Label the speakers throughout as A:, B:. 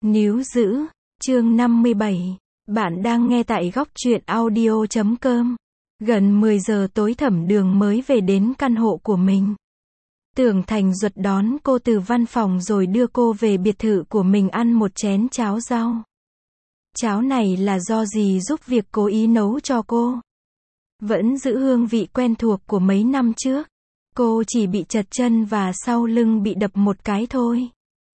A: Níu giữ, chương 57. Bạn đang nghe tại góc truyện audio.com. Gần 10 giờ tối Thẩm Đường mới về đến căn hộ của mình. Tưởng Thành Duật đón cô từ văn phòng rồi đưa cô về biệt thự của mình ăn một chén cháo rau. Cháo này là do dì giúp việc cố ý nấu cho cô. Vẫn giữ hương vị quen thuộc của mấy năm trước. Cô chỉ bị trật chân và sau lưng bị đập một cái thôi.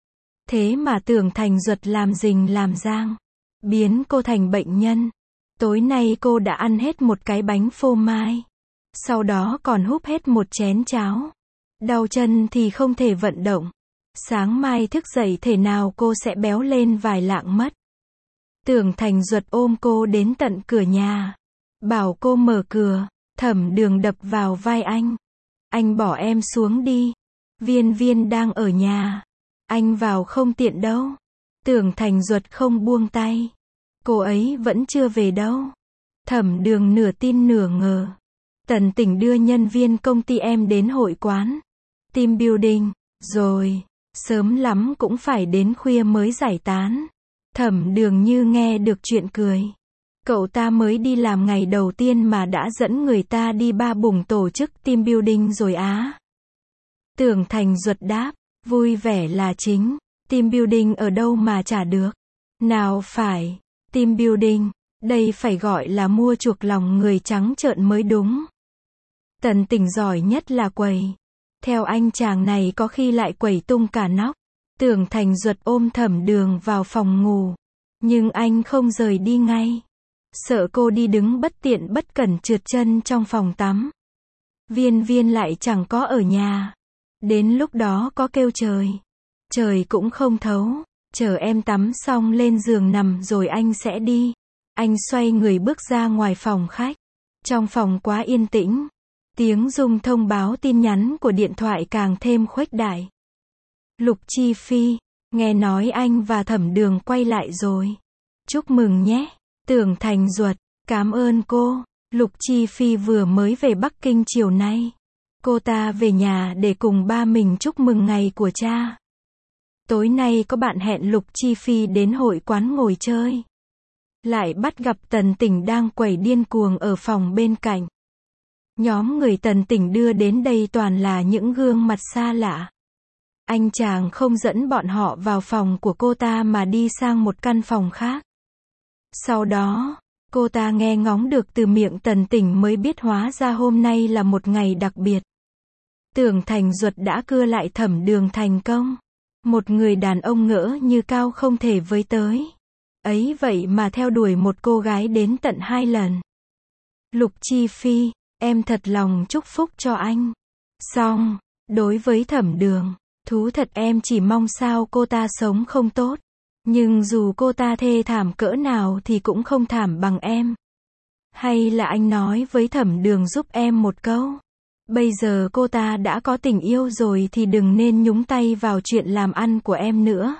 A: Thế mà Tưởng Thành Duật làm rình làm rang, biến cô thành bệnh nhân. Tối nay cô đã ăn hết một cái bánh phô mai. Sau đó còn húp hết một chén cháo. Đau chân thì không thể vận động. Sáng mai thức dậy thể nào cô sẽ béo lên vài lạng mất. Tưởng Thành Duật ôm cô đến tận cửa nhà. Bảo cô mở cửa. Thẩm Đường đập vào vai anh. Anh bỏ em xuống đi. Viên Viên đang ở nhà. Anh vào không tiện đâu. Tưởng Thành Duật không buông tay. Cô ấy vẫn chưa về đâu. Thẩm Đường nửa tin nửa ngờ. Tần Tỉnh đưa nhân viên công ty em đến hội quán. Team building. Rồi. Sớm lắm cũng phải đến khuya mới giải tán. Thẩm Đường như nghe được chuyện cười. Cậu ta mới đi làm ngày đầu tiên mà đã dẫn người ta đi ba bùng tổ chức team building rồi á. Tưởng Thành Duật đáp. Vui vẻ là chính. Team building ở đâu mà chả được. Nào phải. Team building. Đây phải gọi là mua chuộc lòng người trắng trợn mới đúng. Tần Tỉnh giỏi nhất là quẩy. Theo anh chàng này có khi lại quẩy tung cả nóc. Tưởng Thành Duật ôm Thẩm Đường vào phòng ngủ. Nhưng anh không rời đi ngay. Sợ cô đi đứng bất tiện bất cẩn trượt chân trong phòng tắm. Viên Viên lại chẳng có ở nhà. Đến lúc đó có kêu trời. Trời cũng không thấu. Chờ em tắm xong lên giường nằm rồi anh sẽ đi. Anh xoay người bước ra ngoài phòng khách. Trong phòng quá yên tĩnh. Tiếng rung thông báo tin nhắn của điện thoại càng thêm khuếch đại. Lục Chi Phi, nghe nói anh và Thẩm Đường quay lại rồi. Chúc mừng nhé. Tưởng Thành Duật, cảm ơn cô. Lục Chi Phi vừa mới về Bắc Kinh chiều nay. Cô ta về nhà để cùng ba mình chúc mừng ngày của cha. Tối nay có bạn hẹn Lục Chi Phi đến hội quán ngồi chơi. Lại bắt gặp Tần Tỉnh đang quẩy điên cuồng ở phòng bên cạnh. Nhóm người Tần Tỉnh đưa đến đây toàn là những gương mặt xa lạ. Anh chàng không dẫn bọn họ vào phòng của cô ta mà đi sang một căn phòng khác. Sau đó, cô ta nghe ngóng được từ miệng Tần Tỉnh mới biết hóa ra hôm nay là một ngày đặc biệt. Tưởng Thành Duật đã cưa lại Thẩm Đường thành công. Một người đàn ông ngỡ như cao không thể với tới. Ấy vậy mà theo đuổi một cô gái đến tận 2 lần. Lục Chi Phi, em thật lòng chúc phúc cho anh. Xong, đối với Thẩm Đường, thú thật em chỉ mong sao cô ta sống không tốt. Nhưng dù cô ta thê thảm cỡ nào thì cũng không thảm bằng em. Hay là anh nói với Thẩm Đường giúp em một câu. Bây giờ cô ta đã có tình yêu rồi thì đừng nên nhúng tay vào chuyện làm ăn của em nữa.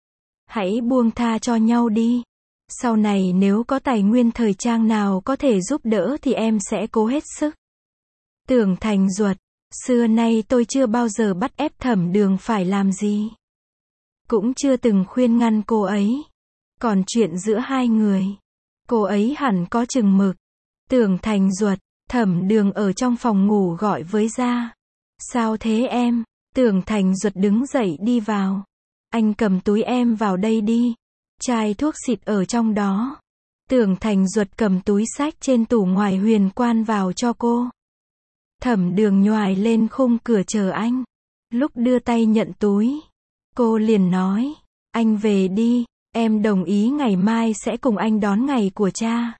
A: Hãy buông tha cho nhau đi. Sau này nếu có tài nguyên thời trang nào có thể giúp đỡ thì em sẽ cố hết sức. Tưởng Thành Duật, xưa nay tôi chưa bao giờ bắt ép Thẩm Đường phải làm gì. Cũng chưa từng khuyên ngăn cô ấy. Còn chuyện giữa hai người, cô ấy hẳn có chừng mực. Tưởng Thành Duật, Thẩm Đường ở trong phòng ngủ gọi với Gia. Sao thế em? Tưởng Thành Duật đứng dậy đi vào. Anh cầm túi em vào đây đi. Chai thuốc xịt ở trong đó. Tưởng Thành Duật cầm túi xách trên tủ ngoài huyền quan vào cho cô. Thẩm Đường nhoài lên khung cửa chờ anh. Lúc đưa tay nhận túi, cô liền nói, anh về đi, em đồng ý ngày mai sẽ cùng anh đón ngày của cha.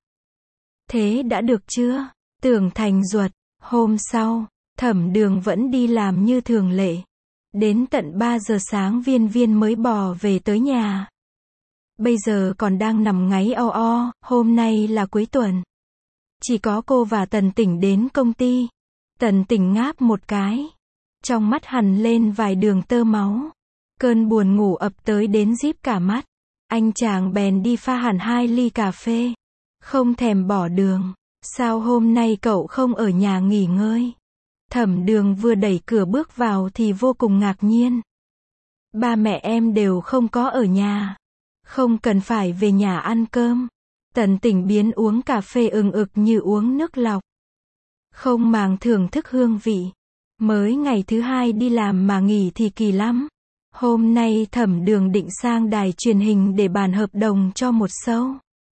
A: Thế đã được chưa? Tưởng Thành Duật, hôm sau, Thẩm Đường vẫn đi làm như thường lệ. Đến tận 3 giờ sáng Viên Viên mới bò về tới nhà. Bây giờ còn đang nằm ngáy o o, hôm nay là cuối tuần. Chỉ có cô và Tần Tỉnh đến công ty. Tần Tỉnh ngáp một cái. Trong mắt hằn lên vài đường tơ máu. Cơn buồn ngủ ập tới đến díp cả mắt. Anh chàng bèn đi pha hẳn 2 ly cà phê. Không thèm bỏ đường. Sao hôm nay cậu không ở nhà nghỉ ngơi? Thẩm Đường vừa đẩy cửa bước vào thì vô cùng ngạc nhiên. Ba mẹ em đều không có ở nhà. Không cần phải về nhà ăn cơm. Tần Tỉnh biến uống cà phê ừng ực như uống nước lọc. Không màng thưởng thức hương vị. Mới ngày thứ 2 đi làm mà nghỉ thì kỳ lắm. Hôm nay Thẩm Đường định sang đài truyền hình để bàn hợp đồng cho một show.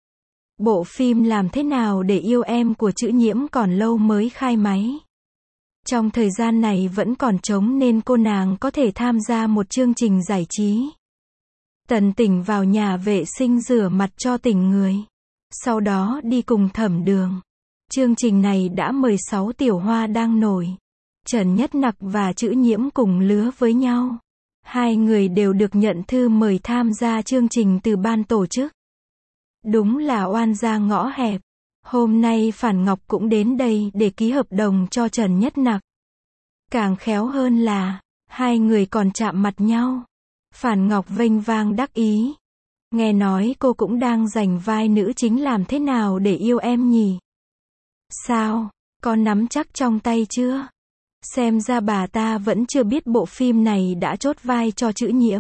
A: Bộ phim Làm thế nào để yêu em của Chữ Nhiễm còn lâu mới khai máy. Trong thời gian này vẫn còn trống nên cô nàng có thể tham gia một chương trình giải trí. Tần Tỉnh vào nhà vệ sinh rửa mặt cho tỉnh người. Sau đó đi cùng Thẩm Đường. Chương trình này đã mời 6 tiểu hoa đang nổi. Trần Nhất Nặc và Chữ Nhiễm cùng lứa với nhau. Hai người đều được nhận thư mời tham gia chương trình từ ban tổ chức. Đúng là oan gia ngõ hẹp. Hôm nay Phản Ngọc cũng đến đây để ký hợp đồng cho Trần Nhất Nặc. Càng khéo hơn là, hai người còn chạm mặt nhau. Phản Ngọc vênh vang đắc ý. Nghe nói cô cũng đang giành vai nữ chính Làm thế nào để yêu em nhỉ? Sao, con nắm chắc trong tay chưa? Xem ra bà ta vẫn chưa biết bộ phim này đã chốt vai cho Chữ Nhiễm.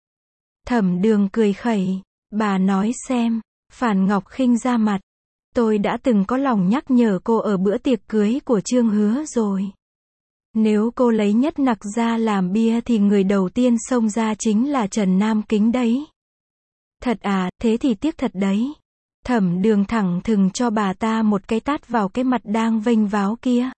A: Thẩm Đường cười khẩy. Bà nói xem. Phản Ngọc khinh ra mặt. Tôi đã từng có lòng nhắc nhở cô ở bữa tiệc cưới của Trương Hứa rồi. Nếu cô lấy Nhất Nặc ra làm bia thì người đầu tiên xông ra chính là Trần Nam Kính đấy. Thật à, thế thì tiếc thật đấy. Thẩm Đường thẳng thừng cho bà ta một cái tát vào cái mặt đang vênh váo kia.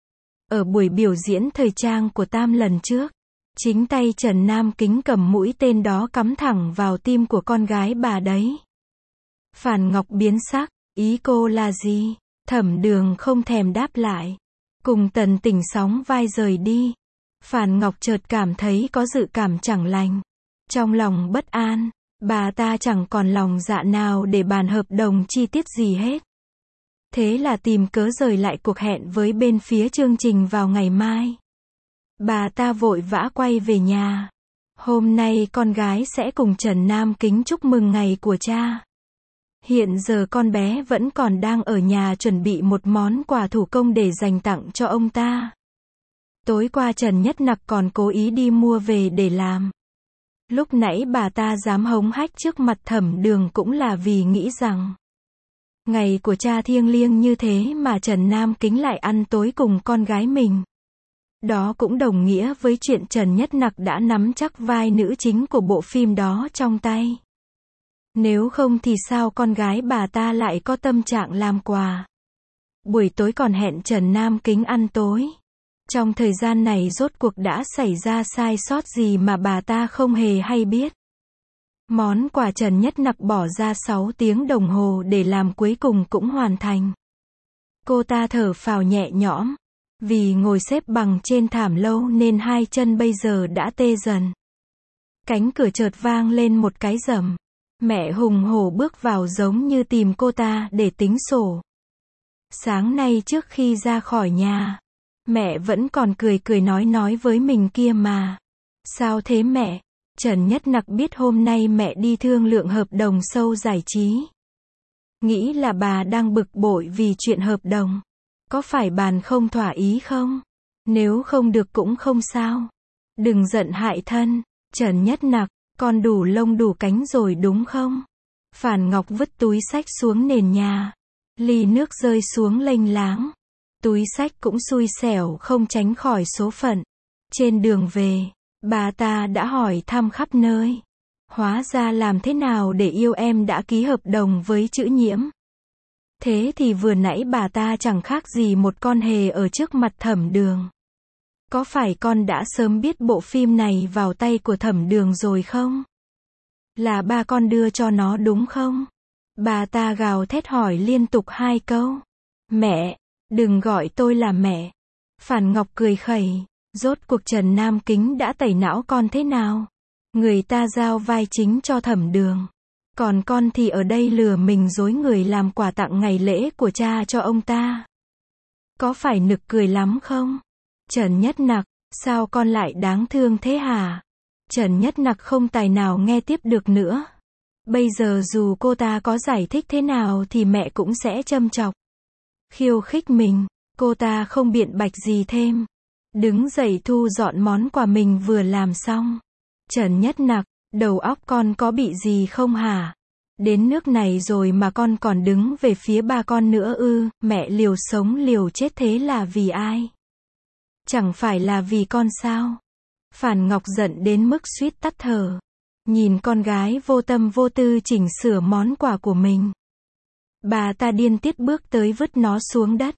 A: Ở buổi biểu diễn thời trang của Tam lần trước, chính tay Trần Nam Kính cầm mũi tên đó cắm thẳng vào tim của con gái bà đấy. Phản Ngọc biến sắc, ý cô là gì? Thẩm Đường không thèm đáp lại. Cùng Tần Tỉnh sóng vai rời đi. Phản Ngọc chợt cảm thấy có dự cảm chẳng lành. Trong lòng bất an, bà ta chẳng còn lòng dạ nào để bàn hợp đồng chi tiết gì hết. Thế là tìm cớ rời lại cuộc hẹn với bên phía chương trình vào ngày mai. Bà ta vội vã quay về nhà. Hôm nay con gái sẽ cùng Trần Nam Kính chúc mừng ngày của cha. Hiện giờ con bé vẫn còn đang ở nhà chuẩn bị một món quà thủ công để dành tặng cho ông ta. Tối qua Trần Nhất Nặc còn cố ý đi mua về để làm. Lúc nãy bà ta dám hống hách trước mặt Thẩm Đường cũng là vì nghĩ rằng ngày của cha thiêng liêng như thế mà Trần Nam Kính lại ăn tối cùng con gái mình. Đó cũng đồng nghĩa với chuyện Trần Nhất Nặc đã nắm chắc vai nữ chính của bộ phim đó trong tay. Nếu không thì sao con gái bà ta lại có tâm trạng làm quà. Buổi tối còn hẹn Trần Nam Kính ăn tối. Trong thời gian này rốt cuộc đã xảy ra sai sót gì mà bà ta không hề hay biết. Món quà Trần Nhất Nặc bỏ ra 6 tiếng đồng hồ để làm cuối cùng cũng hoàn thành. Cô ta thở phào nhẹ nhõm. Vì ngồi xếp bằng trên thảm lâu nên hai chân bây giờ đã tê dần. Cánh cửa chợt vang lên một cái rầm. Mẹ hùng hổ bước vào giống như tìm cô ta để tính sổ. Sáng nay trước khi ra khỏi nhà, mẹ vẫn còn cười cười nói với mình kia mà. Sao thế mẹ? Trần Nhất Nặc biết hôm nay mẹ đi thương lượng hợp đồng show giải trí. Nghĩ là bà đang bực bội vì chuyện hợp đồng. Có phải bàn không thỏa ý không? Nếu không được cũng không sao. Đừng giận hại thân. Trần Nhất Nặc, con đủ lông đủ cánh rồi đúng không? Phản Ngọc vứt túi xách xuống nền nhà. Ly nước rơi xuống lênh láng. Túi xách cũng xui xẻo không tránh khỏi số phận. Trên đường về, bà ta đã hỏi thăm khắp nơi. Hóa ra Làm thế nào để yêu em đã ký hợp đồng với Chữ Nhiễm. Thế thì vừa nãy bà ta chẳng khác gì một con hề ở trước mặt Thẩm Đường. Có phải con đã sớm biết bộ phim này vào tay của Thẩm Đường rồi không? Là ba con đưa cho nó đúng không? Bà ta gào thét hỏi liên tục 2 câu. Mẹ, đừng gọi tôi là mẹ. Phản Ngọc cười khẩy. Rốt cuộc Trần Nam Kính đã tẩy não con thế nào? Người ta giao vai chính cho Thẩm Đường. Còn con thì ở đây lừa mình dối người làm quà tặng ngày lễ của cha cho ông ta. Có phải nực cười lắm không? Trần Nhất Nặc, sao con lại đáng thương thế hả? Trần Nhất Nặc không tài nào nghe tiếp được nữa. Bây giờ dù cô ta có giải thích thế nào thì mẹ cũng sẽ châm chọc. Khiêu khích mình, cô ta không biện bạch gì thêm. Đứng dậy thu dọn món quà mình vừa làm xong. Trần Nhất Nặc, Đầu óc con có bị gì không hả? Đến nước này rồi mà con còn đứng về phía ba con nữa ư? Mẹ liều sống liều chết thế là vì ai? Chẳng phải là vì con sao? Phản Ngọc giận đến mức suýt tắt thở. Nhìn con gái vô tâm vô tư chỉnh sửa món quà của mình. Bà ta điên tiết bước tới vứt nó xuống đất.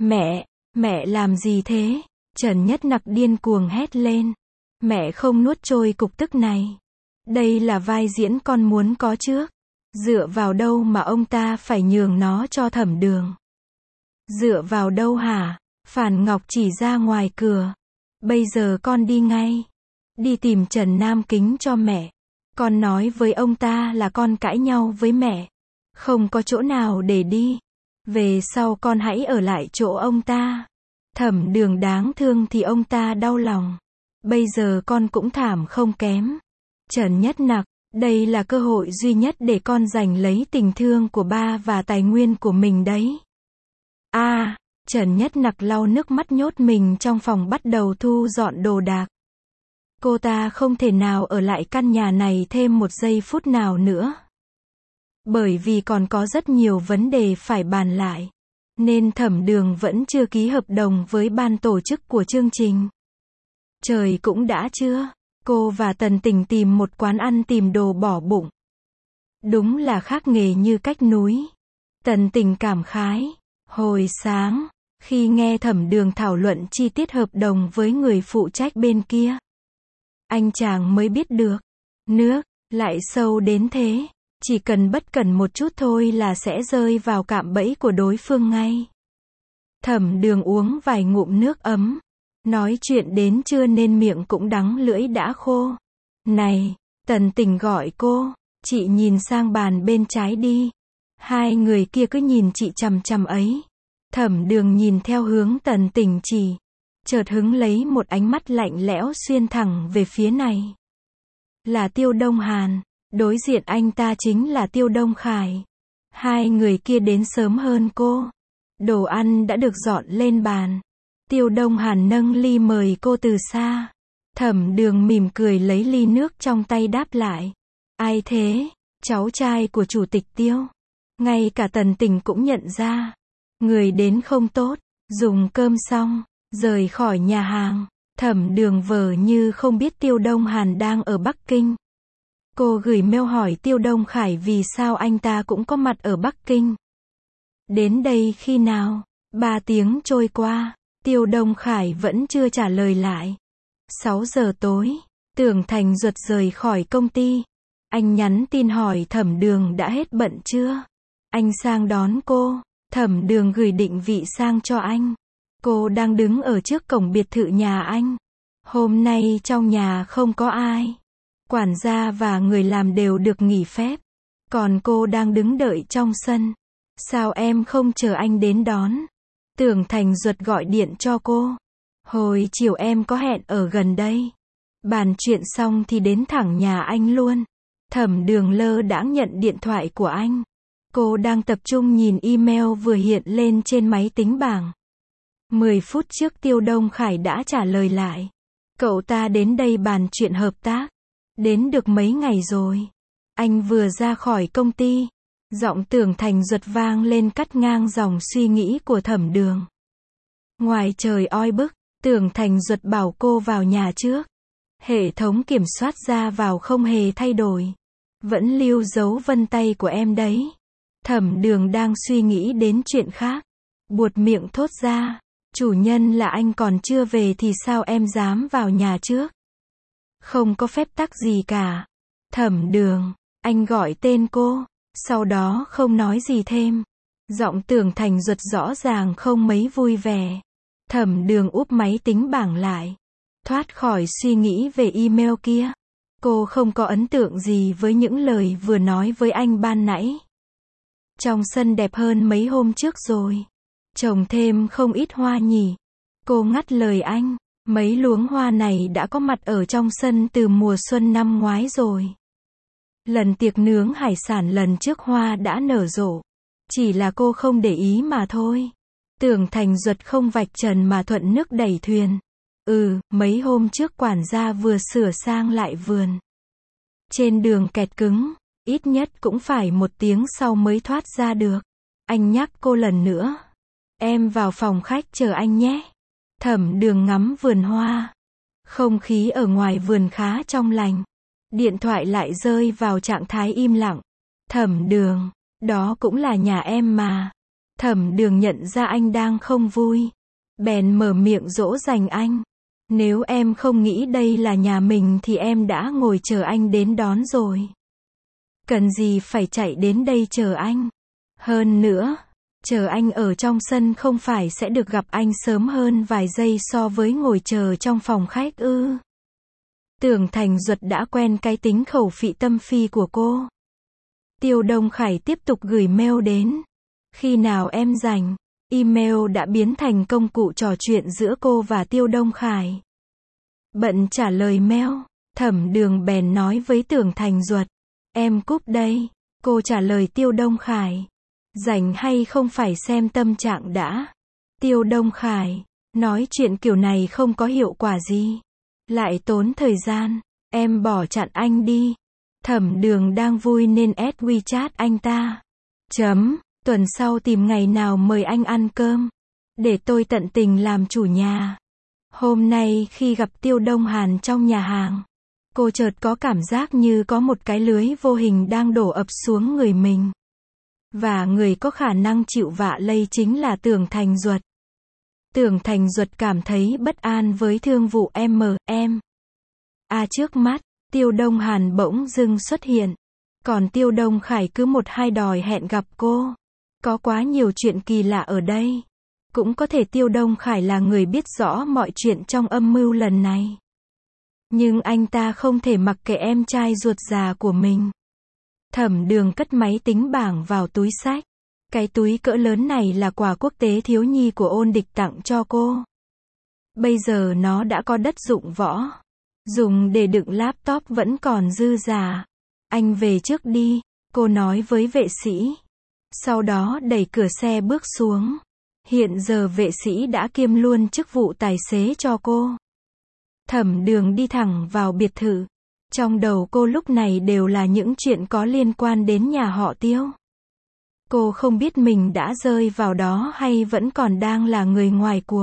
A: Mẹ làm gì thế? Trần Nhất Nặc điên cuồng hét lên. Mẹ không nuốt trôi cục tức này. Đây là vai diễn con muốn có trước. Dựa vào đâu mà ông ta phải nhường nó cho Thẩm Đường? Dựa vào đâu hả? Phản Ngọc chỉ ra ngoài cửa. Bây giờ con đi ngay. Đi tìm Trần Nam Kính cho mẹ. Con nói với ông ta là con cãi nhau với mẹ. Không có chỗ nào để đi. Về sau con hãy ở lại chỗ ông ta. Thẩm Đường đáng thương thì ông ta đau lòng. Bây giờ con cũng thảm không kém. Trần Nhất Nặc, đây là cơ hội duy nhất để con giành lấy tình thương của ba và tài nguyên của mình đấy. Trần Nhất Nặc lau nước mắt nhốt mình trong phòng bắt đầu thu dọn đồ đạc. Cô ta không thể nào ở lại căn nhà này thêm một giây phút nào nữa. Bởi vì còn có rất nhiều vấn đề phải bàn lại. Nên Thẩm Đường vẫn chưa ký hợp đồng với ban tổ chức của chương trình. Trời cũng đã trưa. Cô và Tần Tình tìm một quán ăn tìm đồ bỏ bụng. Đúng là khác nghề như cách núi. Tần Tình cảm khái. Hồi sáng, khi nghe Thẩm Đường thảo luận chi tiết hợp đồng với người phụ trách bên kia, anh chàng mới biết được. Nước lại sâu đến thế. Chỉ cần bất cẩn một chút thôi là sẽ rơi vào cạm bẫy của đối phương ngay. Thẩm Đường uống vài ngụm nước ấm. Nói chuyện đến trưa nên miệng cũng đắng lưỡi đã khô. Này, Tần Tình gọi cô. Chị nhìn sang bàn bên trái đi. Hai người kia cứ nhìn chị chằm chằm ấy. Thẩm Đường nhìn theo hướng Tần Tình chỉ. Chợt hứng lấy một ánh mắt lạnh lẽo xuyên thẳng về phía này. Là Tiêu Đông Hàn. Đối diện anh ta chính là Tiêu Đông Khải. Hai người kia đến sớm hơn cô. Đồ ăn đã được dọn lên bàn. Tiêu Đông Hàn nâng ly mời cô từ xa. Thẩm Đường mỉm cười lấy ly nước trong tay đáp lại. Ai thế? Cháu trai của chủ tịch Tiêu. Ngay cả Tần Tình cũng nhận ra. Người đến không tốt. Dùng cơm xong, rời khỏi nhà hàng. Thẩm Đường vờ như không biết Tiêu Đông Hàn đang ở Bắc Kinh. Cô gửi mail hỏi Tiêu Đông Khải vì sao anh ta cũng có mặt ở Bắc Kinh. Đến đây khi nào? 3 tiếng trôi qua. Tiêu Đông Khải vẫn chưa trả lời lại. 6 giờ tối, Tưởng Thành Duật rời khỏi công ty. Anh nhắn tin hỏi Thẩm Đường đã hết bận chưa? Anh sang đón cô. Thẩm Đường gửi định vị sang cho anh. Cô đang đứng ở trước cổng biệt thự nhà anh. Hôm nay trong nhà không có ai. Quản gia và người làm đều được nghỉ phép. Còn cô đang đứng đợi trong sân. Sao em không chờ anh đến đón? Tưởng Thành Duật gọi điện cho cô. Hồi chiều em có hẹn ở gần đây. Bàn chuyện xong thì đến thẳng nhà anh luôn. Thẩm Đường lơ đãng nhận điện thoại của anh. Cô đang tập trung nhìn email vừa hiện lên trên máy tính bảng. 10 phút trước Tiêu Đông Khải đã trả lời lại. Cậu ta đến đây bàn chuyện hợp tác. Đến được mấy ngày rồi. Anh vừa ra khỏi công ty. Giọng Tưởng Thành Duật vang lên cắt ngang dòng suy nghĩ của Thẩm Đường. Ngoài trời oi bức, Tưởng Thành Duật bảo cô vào nhà trước. Hệ thống kiểm soát ra vào không hề thay đổi. Vẫn lưu dấu vân tay của em đấy. Thẩm Đường đang suy nghĩ đến chuyện khác. Buột miệng thốt ra. Chủ nhân là anh còn chưa về thì sao em dám vào nhà trước? Không có phép tắc gì cả. Thẩm Đường, anh gọi tên cô. Sau đó không nói gì thêm. Giọng Tưởng Thành Duật rõ ràng không mấy vui vẻ. Thẩm Đường úp máy tính bảng lại. Thoát khỏi suy nghĩ về email kia. Cô không có ấn tượng gì với những lời vừa nói với anh ban nãy. Trong sân đẹp hơn mấy hôm trước rồi. Trồng thêm không ít hoa nhỉ. Cô ngắt lời anh. Mấy luống hoa này đã có mặt ở trong sân từ mùa xuân năm ngoái rồi. Lần tiệc nướng hải sản lần trước hoa đã nở rộ. Chỉ là cô không để ý mà thôi. Tưởng Thành Duật không vạch trần mà thuận nước đẩy thuyền. Mấy hôm trước quản gia vừa sửa sang lại vườn. Trên đường kẹt cứng, ít nhất cũng phải 1 tiếng sau mới thoát ra được. Anh nhắc cô lần nữa. Em vào phòng khách chờ anh nhé. Thẩm Đường ngắm vườn hoa. Không khí ở ngoài vườn khá trong lành. Điện thoại lại rơi vào trạng thái im lặng. Thẩm Đường, đó cũng là nhà em mà. Thẩm Đường nhận ra anh đang không vui. Bèn mở miệng dỗ dành anh. Nếu em không nghĩ đây là nhà mình thì em đã ngồi chờ anh đến đón rồi. Cần gì phải chạy đến đây chờ anh. Hơn nữa, chờ anh ở trong sân không phải sẽ được gặp anh sớm hơn vài giây so với ngồi chờ trong phòng khách ư. Tưởng Thành Duật đã quen cái tính khẩu phị tâm phi của cô. Tiêu Đông Khải tiếp tục gửi mail đến. Khi nào em rảnh? Email đã biến thành công cụ trò chuyện giữa cô và Tiêu Đông Khải. Bận trả lời mail, Thẩm Đường bèn nói với Tưởng Thành Duật. Em cúp đây. Cô trả lời Tiêu Đông Khải. Rảnh hay không phải xem tâm trạng đã. Tiêu Đông Khải, nói chuyện kiểu này không có hiệu quả gì. Lại tốn thời gian. Em bỏ chặn anh đi. Thẩm Đường đang vui nên add WeChat anh ta. Tuần sau tìm ngày nào mời anh ăn cơm. Để tôi tận tình làm chủ nhà. Hôm nay khi gặp Tiêu Đông Hàn trong nhà hàng, cô chợt có cảm giác như có một cái lưới vô hình đang đổ ập xuống người mình. Và người có khả năng chịu vạ lây chính là Tưởng Thành Duật. Tưởng Thành Duật cảm thấy bất an với thương vụ em. Trước mắt, Tiêu Đông Hàn bỗng dưng xuất hiện. Còn Tiêu Đông Khải cứ 1-2 đòi hẹn gặp cô. Có quá nhiều chuyện kỳ lạ ở đây. Cũng có thể Tiêu Đông Khải là người biết rõ mọi chuyện trong âm mưu lần này. Nhưng anh ta không thể mặc kệ em trai ruột già của mình. Thẩm Đường cất máy tính bảng vào túi xách. Cái túi cỡ lớn này là quà quốc tế thiếu nhi của Ôn Địch tặng cho cô. Bây giờ nó đã có đất dụng võ. Dùng để đựng laptop vẫn còn dư giả. Anh về trước đi, cô nói với vệ sĩ. Sau đó đẩy cửa xe bước xuống. Hiện giờ vệ sĩ đã kiêm luôn chức vụ tài xế cho cô. Thẩm Đường đi thẳng vào biệt thự. Trong đầu cô lúc này đều là những chuyện có liên quan đến nhà họ Tiêu. Cô không biết mình đã rơi vào đó hay vẫn còn đang là người ngoài cuộc.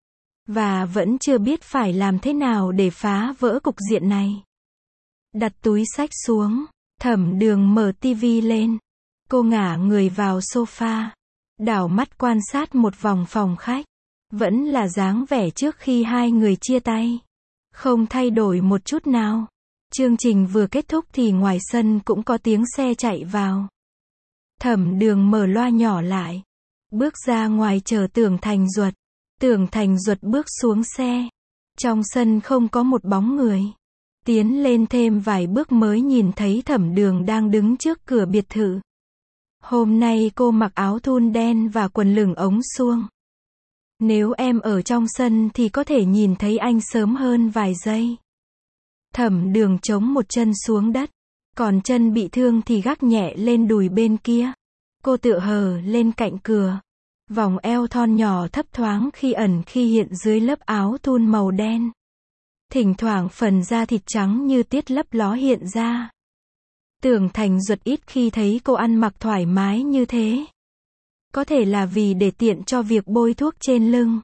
A: Và vẫn chưa biết phải làm thế nào để phá vỡ cục diện này. Đặt túi xách xuống, Thẩm Đường mở tivi lên. Cô ngả người vào sofa. Đảo mắt quan sát một vòng phòng khách. Vẫn là dáng vẻ trước khi hai người chia tay. Không thay đổi một chút nào. Chương trình vừa kết thúc thì ngoài sân cũng có tiếng xe chạy vào. Thẩm Đường mở loa nhỏ lại. Bước ra ngoài chờ Tưởng Thành Duật. Tưởng Thành Duật bước xuống xe. Trong sân không có một bóng người. Tiến lên thêm vài bước mới nhìn thấy Thẩm Đường đang đứng trước cửa biệt thự. Hôm nay cô mặc áo thun đen và quần lửng ống suông. Nếu em ở trong sân thì có thể nhìn thấy anh sớm hơn vài giây. Thẩm Đường chống một chân xuống đất. Còn chân bị thương thì gác nhẹ lên đùi bên kia. Cô tựa hờ lên cạnh cửa. Vòng eo thon nhỏ thấp thoáng khi ẩn khi hiện dưới lớp áo thun màu đen. Thỉnh thoảng phần da thịt trắng như tiết lấp ló hiện ra. Tưởng Thành Duật ít khi thấy cô ăn mặc thoải mái như thế. Có thể là vì để tiện cho việc bôi thuốc trên lưng.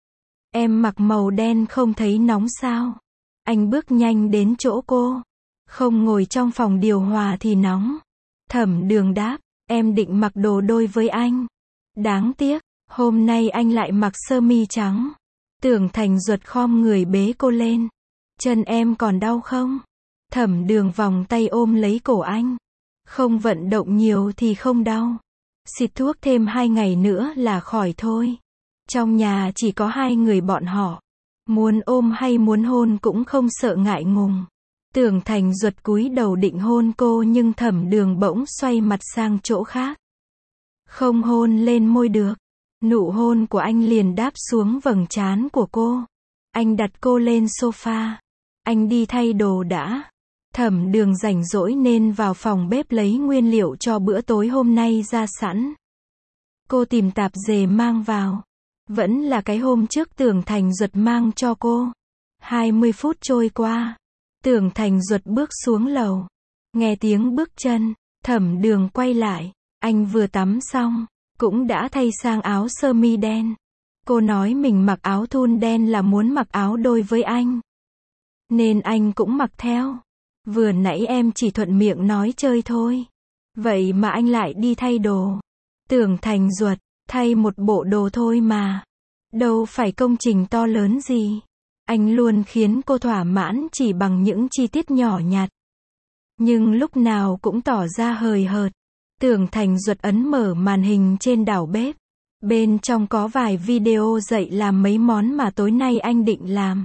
A: Em mặc màu đen không thấy nóng sao? Anh bước nhanh đến chỗ cô. Không ngồi trong phòng điều hòa thì nóng. Thẩm Đường đáp, em định mặc đồ đôi với anh. Đáng tiếc, hôm nay anh lại mặc sơ mi trắng. Tưởng Thành Duật khom người bế cô lên. Chân em còn đau không? Thẩm Đường vòng tay ôm lấy cổ anh. Không vận động nhiều thì không đau. Xịt thuốc thêm 2 ngày nữa là khỏi thôi. Trong nhà chỉ có 2 người bọn họ. Muốn ôm hay muốn hôn cũng không sợ ngại ngùng. Tưởng Thành Duật cúi đầu định hôn cô nhưng Thẩm Đường bỗng xoay mặt sang chỗ khác. Không hôn lên môi được. Nụ hôn của anh liền đáp xuống vầng trán của cô. Anh đặt cô lên sofa. Anh đi thay đồ đã. Thẩm Đường rảnh rỗi nên vào phòng bếp lấy nguyên liệu cho bữa tối hôm nay ra sẵn. Cô tìm tạp dề mang vào. Vẫn là cái hôm trước Tưởng Thành Duật mang cho cô. 20 phút trôi qua. Tưởng Thành Duật bước xuống lầu. Nghe tiếng bước chân, Thẩm Đường quay lại. Anh vừa tắm xong, cũng đã thay sang áo sơ mi đen. Cô nói mình mặc áo thun đen là muốn mặc áo đôi với anh. Nên anh cũng mặc theo. Vừa nãy em chỉ thuận miệng nói chơi thôi. Vậy mà anh lại đi thay đồ. Tưởng Thành Duật, thay một bộ đồ thôi mà. Đâu phải công trình to lớn gì. Anh luôn khiến cô thỏa mãn chỉ bằng những chi tiết nhỏ nhặt. Nhưng lúc nào cũng tỏ ra hời hợt. Tưởng Thành Duật ấn mở màn hình trên đảo bếp. Bên trong có vài video dạy làm mấy món mà tối nay anh định làm.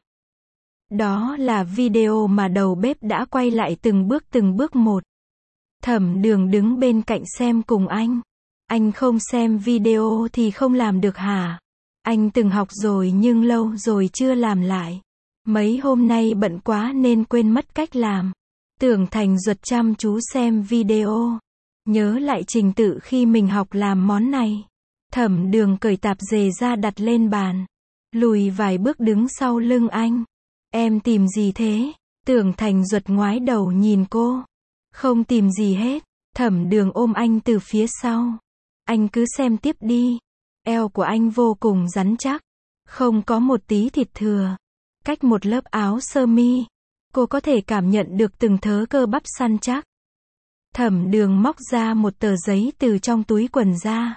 A: Đó là video mà đầu bếp đã quay lại từng bước một. Thẩm Đường đứng bên cạnh xem cùng anh. Anh không xem video thì không làm được hả? Anh từng học rồi nhưng lâu rồi chưa làm lại. Mấy hôm nay bận quá nên quên mất cách làm. Tưởng Thành Duật chăm chú xem video. Nhớ lại trình tự khi mình học làm món này. Thẩm Đường cởi tạp dề ra đặt lên bàn. Lùi vài bước đứng sau lưng anh. Em tìm gì thế? Tưởng Thành Duật ngoái đầu nhìn cô. Không tìm gì hết. Thẩm Đường ôm anh từ phía sau. Anh cứ xem tiếp đi. Eo của anh vô cùng rắn chắc. Không có một tí thịt thừa. Cách một lớp áo sơ mi, cô có thể cảm nhận được từng thớ cơ bắp săn chắc. Thẩm Đường móc ra một tờ giấy từ trong túi quần ra.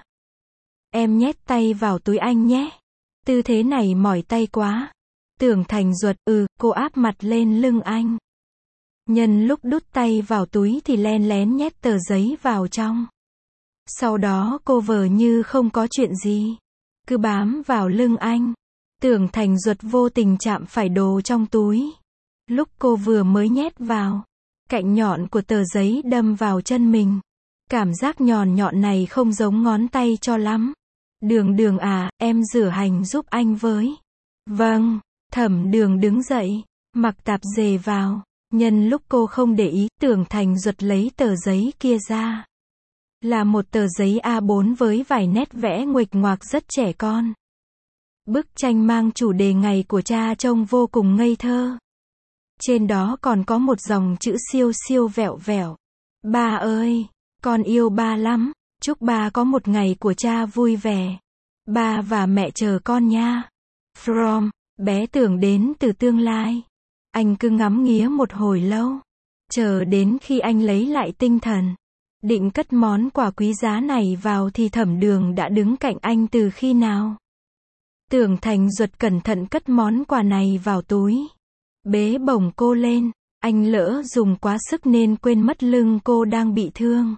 A: Em nhét tay vào túi anh nhé. Tư thế này mỏi tay quá. Tưởng Thành Duật, cô áp mặt lên lưng anh. Nhân lúc đút tay vào túi thì len lén nhét tờ giấy vào trong. Sau đó cô vờ như không có chuyện gì. Cứ bám vào lưng anh. Tưởng Thành Duật vô tình chạm phải đồ trong túi. Lúc cô vừa mới nhét vào, cạnh nhọn của tờ giấy đâm vào chân mình. Cảm giác nhọn nhọn này không giống ngón tay cho lắm. Đường à, em rửa hành giúp anh với. Vâng. Thẩm Đường đứng dậy, mặc tạp dề vào. Nhân lúc cô không để ý, Tưởng Thành Duật lấy tờ giấy kia ra. Là một tờ giấy A4 với vài nét vẽ nguệch ngoạc rất trẻ con. Bức tranh mang chủ đề Ngày của Cha trông vô cùng ngây thơ. Trên đó còn có một dòng chữ siêu siêu vẹo vẹo. Ba ơi, con yêu ba lắm. Chúc ba có một ngày của cha vui vẻ. Ba và mẹ chờ con nha. From, bé Tưởng đến từ tương lai. Anh cứ ngắm nghía một hồi lâu. Chờ đến khi anh lấy lại tinh thần. Định cất món quà quý giá này vào thì Thẩm Đường đã đứng cạnh anh từ khi nào. Tưởng Thành Duật cẩn thận cất món quà này vào túi. Bế bổng cô lên. Anh lỡ dùng quá sức nên quên mất lưng cô đang bị thương.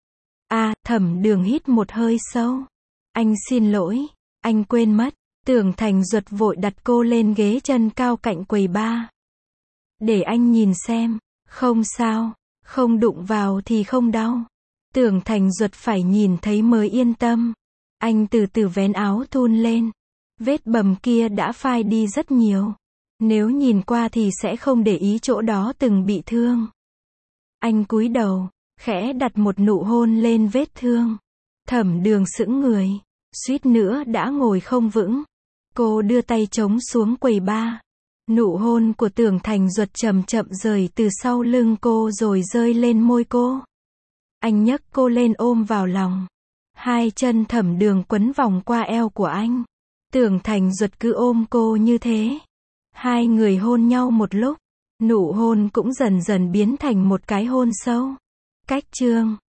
A: Thẩm Đường hít một hơi sâu. Anh xin lỗi. Anh quên mất. Tưởng Thành Duật vội đặt cô lên ghế chân cao cạnh quầy bar. Để anh nhìn xem. Không sao. Không đụng vào thì không đau. Tưởng Thành Duật phải nhìn thấy mới yên tâm. Anh từ từ vén áo thun lên. Vết bầm kia đã phai đi rất nhiều. Nếu nhìn qua thì sẽ không để ý chỗ đó từng bị thương. Anh cúi đầu, khẽ đặt một nụ hôn lên vết thương. Thẩm Đường sững người, suýt nữa đã ngồi không vững. Cô đưa tay chống xuống quầy bar. Nụ hôn của Tưởng Thành Duật chậm chậm rời từ sau lưng cô rồi rơi lên môi cô. Anh nhấc cô lên ôm vào lòng. Hai chân Thẩm Đường quấn vòng qua eo của anh. Tưởng Thành Duật cứ ôm cô như thế. Hai người hôn nhau một lúc. Nụ hôn cũng dần dần biến thành một cái hôn sâu. Cách chương